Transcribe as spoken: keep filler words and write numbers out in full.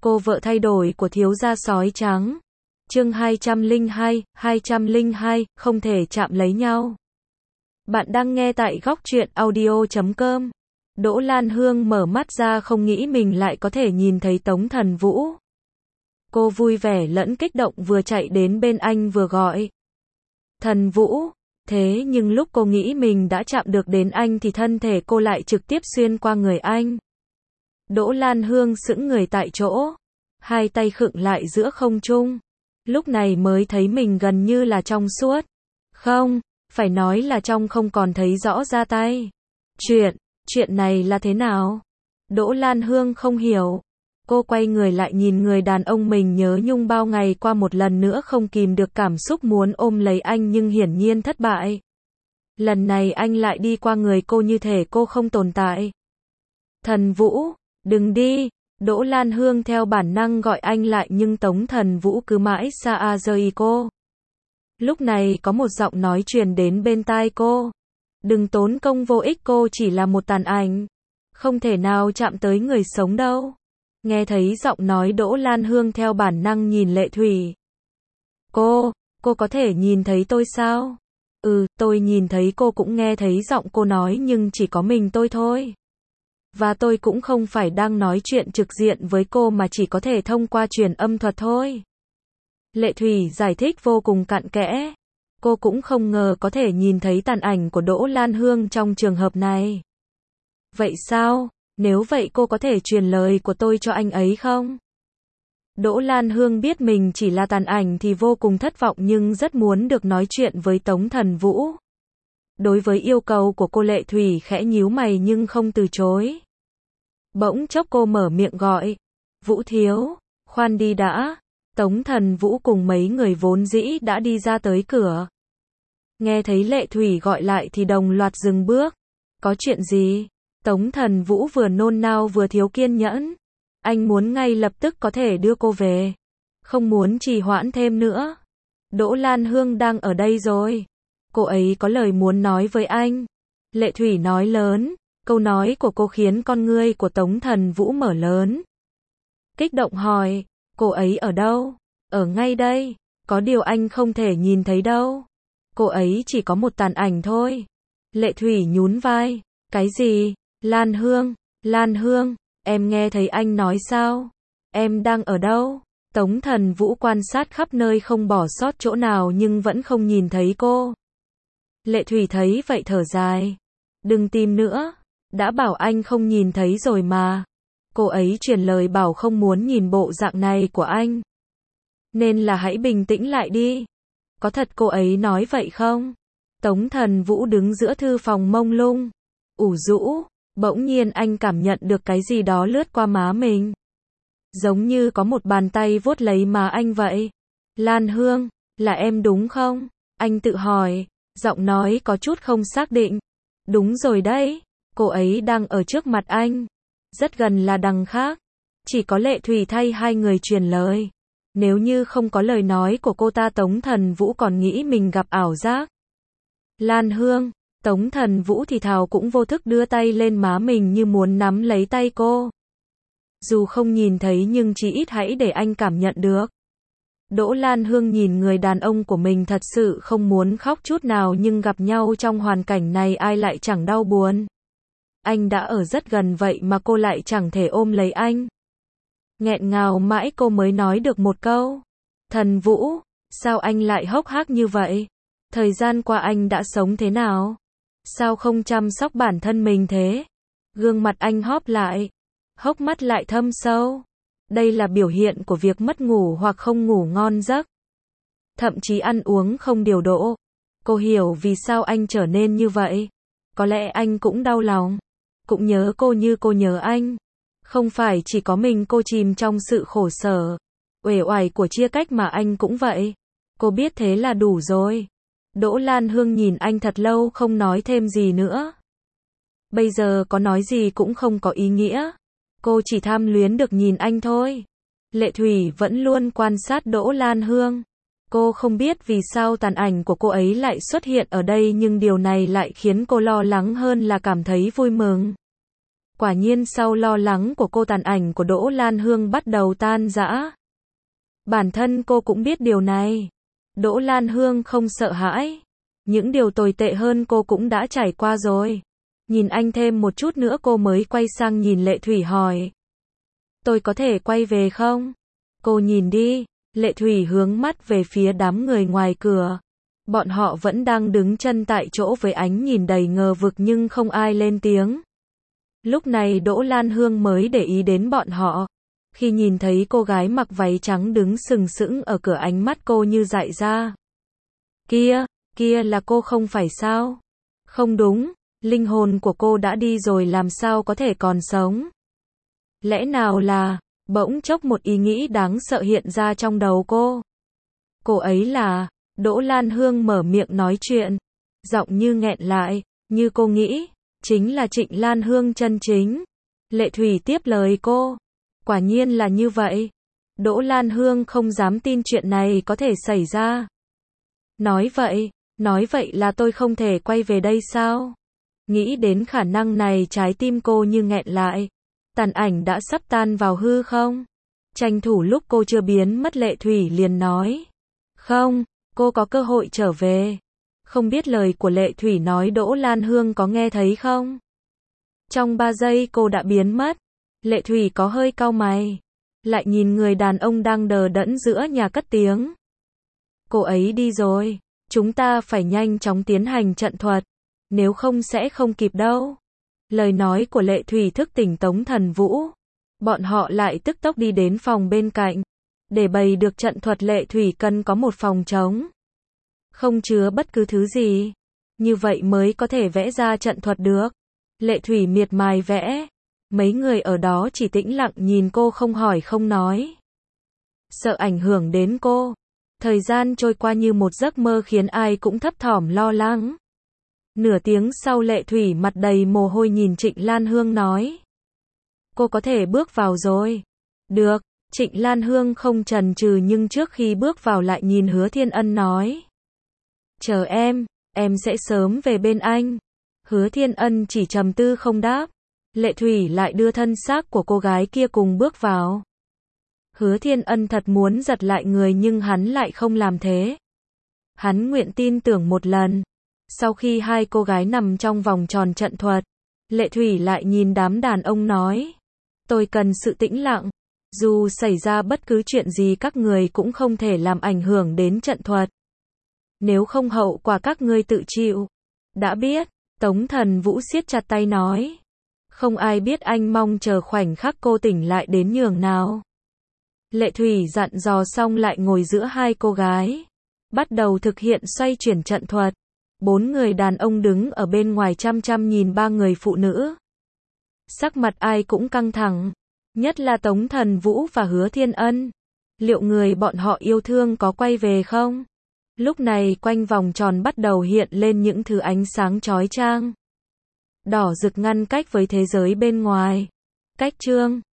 Cô vợ thay đổi của thiếu gia sói trắng. Chương hai trăm lẻ hai, hai trăm lẻ hai, không thể chạm lấy nhau. Bạn đang nghe tại góc truyện audio chấm com. Đỗ Lan Hương mở mắt ra không nghĩ mình lại có thể nhìn thấy Tống Thần Vũ. Cô vui vẻ lẫn kích động vừa chạy đến bên anh vừa gọi. Thần Vũ. Thế nhưng lúc cô nghĩ mình đã chạm được đến anh thì thân thể cô lại trực tiếp xuyên qua người anh. Đỗ Lan Hương sững người tại chỗ. Hai tay khựng lại giữa không trung. Lúc này mới thấy mình gần như là trong suốt. Không, phải nói là trong không còn thấy rõ ra tay. Chuyện, chuyện này là thế nào? Đỗ Lan Hương không hiểu. Cô quay người lại nhìn người đàn ông mình nhớ nhung bao ngày qua một lần nữa không kìm được cảm xúc muốn ôm lấy anh nhưng hiển nhiên thất bại. Lần này anh lại đi qua người cô như thể cô không tồn tại. Thần Vũ, đừng đi. Đỗ Lan Hương theo bản năng gọi anh lại nhưng Tống Thần Vũ cứ mãi xa rời cô. Lúc này có một giọng nói truyền đến bên tai cô. Đừng tốn công vô ích, cô chỉ là một tàn ảnh. Không thể nào chạm tới người sống đâu. Nghe thấy giọng nói Đỗ Lan Hương theo bản năng nhìn Lệ Thủy. Cô, cô có thể nhìn thấy tôi sao? Ừ, tôi nhìn thấy cô, cũng nghe thấy giọng cô nói nhưng chỉ có mình tôi thôi. Và tôi cũng không phải đang nói chuyện trực diện với cô mà chỉ có thể thông qua truyền âm thuật thôi. Lệ Thủy giải thích vô cùng cặn kẽ. Cô cũng không ngờ có thể nhìn thấy tàn ảnh của Đỗ Lan Hương trong trường hợp này. Vậy sao? Nếu vậy cô có thể truyền lời của tôi cho anh ấy không? Đỗ Lan Hương biết mình chỉ là tàn ảnh thì vô cùng thất vọng nhưng rất muốn được nói chuyện với Tống Thần Vũ. Đối với yêu cầu của cô, Lệ Thủy khẽ nhíu mày nhưng không từ chối. Bỗng chốc cô mở miệng gọi. Vũ thiếu, khoan đi đã. Tống Thần Vũ cùng mấy người vốn dĩ đã đi ra tới cửa. Nghe thấy Lệ Thủy gọi lại thì đồng loạt dừng bước. Có chuyện gì? Tống Thần Vũ vừa nôn nao vừa thiếu kiên nhẫn. Anh muốn ngay lập tức có thể đưa cô về. Không muốn trì hoãn thêm nữa. Đỗ Lan Hương đang ở đây rồi. Cô ấy có lời muốn nói với anh. Lệ Thủy nói lớn. Câu nói của cô khiến con ngươi của Tống Thần Vũ mở lớn. Kích động hỏi. Cô ấy ở đâu? Ở ngay đây. Có điều anh không thể nhìn thấy đâu. Cô ấy chỉ có một tàn ảnh thôi. Lệ Thủy nhún vai. Cái gì? Lan Hương, Lan Hương, em nghe thấy anh nói sao? Em đang ở đâu? Tống Thần Vũ quan sát khắp nơi không bỏ sót chỗ nào nhưng vẫn không nhìn thấy cô. Lệ Thủy thấy vậy thở dài. Đừng tìm nữa. Đã bảo anh không nhìn thấy rồi mà. Cô ấy truyền lời bảo không muốn nhìn bộ dạng này của anh. Nên là hãy bình tĩnh lại đi. Có thật cô ấy nói vậy không? Tống Thần Vũ đứng giữa thư phòng mông lung. Ủ rũ. Bỗng nhiên anh cảm nhận được cái gì đó lướt qua má mình. Giống như có một bàn tay vuốt lấy má anh vậy. Lan Hương, là em đúng không? Anh tự hỏi, giọng nói có chút không xác định. Đúng rồi đấy, cô ấy đang ở trước mặt anh. Rất gần là đằng khác. Chỉ có Lệ Thủy thay hai người truyền lời. Nếu như không có lời nói của cô ta, Tống Thần Vũ còn nghĩ mình gặp ảo giác. Lan Hương. Tống Thần Vũ thì thào cũng vô thức đưa tay lên má mình như muốn nắm lấy tay cô. Dù không nhìn thấy nhưng chí ít hãy để anh cảm nhận được. Đỗ Lan Hương nhìn người đàn ông của mình thật sự không muốn khóc chút nào nhưng gặp nhau trong hoàn cảnh này ai lại chẳng đau buồn. Anh đã ở rất gần vậy mà cô lại chẳng thể ôm lấy anh. Nghẹn ngào mãi cô mới nói được một câu. Thần Vũ, sao anh lại hốc hác như vậy? Thời gian qua anh đã sống thế nào? Sao không chăm sóc bản thân mình thế? Gương mặt anh hóp lại. Hốc mắt lại thâm sâu. Đây là biểu hiện của việc mất ngủ hoặc không ngủ ngon giấc. Thậm chí ăn uống không điều độ. Cô hiểu vì sao anh trở nên như vậy. Có lẽ anh cũng đau lòng. Cũng nhớ cô như cô nhớ anh. Không phải chỉ có mình cô chìm trong sự khổ sở, uể oải của chia cách mà anh cũng vậy. Cô biết thế là đủ rồi. Đỗ Lan Hương nhìn anh thật lâu không nói thêm gì nữa. Bây giờ có nói gì cũng không có ý nghĩa. Cô chỉ tham luyến được nhìn anh thôi. Lệ Thủy vẫn luôn quan sát Đỗ Lan Hương. Cô không biết vì sao tàn ảnh của cô ấy lại xuất hiện ở đây nhưng điều này lại khiến cô lo lắng hơn là cảm thấy vui mừng. Quả nhiên sau lo lắng của cô, tàn ảnh của Đỗ Lan Hương bắt đầu tan rã. Bản thân cô cũng biết điều này. Đỗ Lan Hương không sợ hãi. Những điều tồi tệ hơn cô cũng đã trải qua rồi. Nhìn anh thêm một chút nữa cô mới quay sang nhìn Lệ Thủy hỏi. Tôi có thể quay về không? Cô nhìn đi. Lệ Thủy hướng mắt về phía đám người ngoài cửa. Bọn họ vẫn đang đứng chân tại chỗ với ánh nhìn đầy ngờ vực nhưng không ai lên tiếng. Lúc này Đỗ Lan Hương mới để ý đến bọn họ. Khi nhìn thấy cô gái mặc váy trắng đứng sừng sững ở cửa, ánh mắt cô như dại ra. Kia, kia là cô không phải sao? Không đúng, linh hồn của cô đã đi rồi làm sao có thể còn sống? Lẽ nào là, bỗng chốc một ý nghĩ đáng sợ hiện ra trong đầu cô. Cô ấy là, Đỗ Lan Hương mở miệng nói chuyện, giọng như nghẹn lại, như cô nghĩ, chính là Trịnh Lan Hương chân chính. Lệ Thủy tiếp lời cô, quả nhiên là như vậy. Đỗ Lan Hương không dám tin chuyện này có thể xảy ra. Nói vậy, nói vậy là tôi không thể quay về đây sao? Nghĩ đến khả năng này trái tim cô như nghẹn lại. Tàn ảnh đã sắp tan vào hư không? Tranh thủ lúc cô chưa biến mất, Lệ Thủy liền nói. Không, cô có cơ hội trở về. Không biết lời của Lệ Thủy nói Đỗ Lan Hương có nghe thấy không? Trong ba giây cô đã biến mất. Lệ Thủy có hơi cau mày. Lại nhìn người đàn ông đang đờ đẫn giữa nhà cất tiếng. Cô ấy đi rồi. Chúng ta phải nhanh chóng tiến hành trận thuật. Nếu không sẽ không kịp đâu. Lời nói của Lệ Thủy thức tỉnh Tống Thần Vũ. Bọn họ lại tức tốc đi đến phòng bên cạnh. Để bày được trận thuật Lệ Thủy cần có một phòng trống. Không chứa bất cứ thứ gì. Như vậy mới có thể vẽ ra trận thuật được. Lệ Thủy miệt mài vẽ. Mấy người ở đó chỉ tĩnh lặng nhìn cô không hỏi không nói. Sợ ảnh hưởng đến cô. Thời gian trôi qua như một giấc mơ khiến ai cũng thấp thỏm lo lắng. Nửa tiếng sau Lệ Thủy mặt đầy mồ hôi nhìn Trịnh Lan Hương nói. Cô có thể bước vào rồi. Được, Trịnh Lan Hương không chần chừ nhưng trước khi bước vào lại nhìn Hứa Thiên Ân nói. Chờ em, em sẽ sớm về bên anh. Hứa Thiên Ân chỉ trầm tư không đáp. Lệ Thủy lại đưa thân xác của cô gái kia cùng bước vào. Hứa Thiên Ân thật muốn giật lại người nhưng hắn lại không làm thế. Hắn nguyện tin tưởng một lần. Sau khi hai cô gái nằm trong vòng tròn trận thuật, Lệ Thủy lại nhìn đám đàn ông nói. Tôi cần sự tĩnh lặng. Dù xảy ra bất cứ chuyện gì các người cũng không thể làm ảnh hưởng đến trận thuật. Nếu không hậu quả các ngươi tự chịu. Đã biết, Tống Thần Vũ siết chặt tay nói. Không ai biết anh mong chờ khoảnh khắc cô tỉnh lại đến nhường nào. Lệ Thủy dặn dò xong lại ngồi giữa hai cô gái. Bắt đầu thực hiện xoay chuyển trận thuật. Bốn người đàn ông đứng ở bên ngoài chăm chăm nhìn ba người phụ nữ. Sắc mặt ai cũng căng thẳng. Nhất là Tống Thần Vũ và Hứa Thiên Ân. Liệu người bọn họ yêu thương có quay về không? Lúc này quanh vòng tròn bắt đầu hiện lên những thứ ánh sáng chói chang. Đỏ rực ngăn cách với thế giới bên ngoài. Cách chương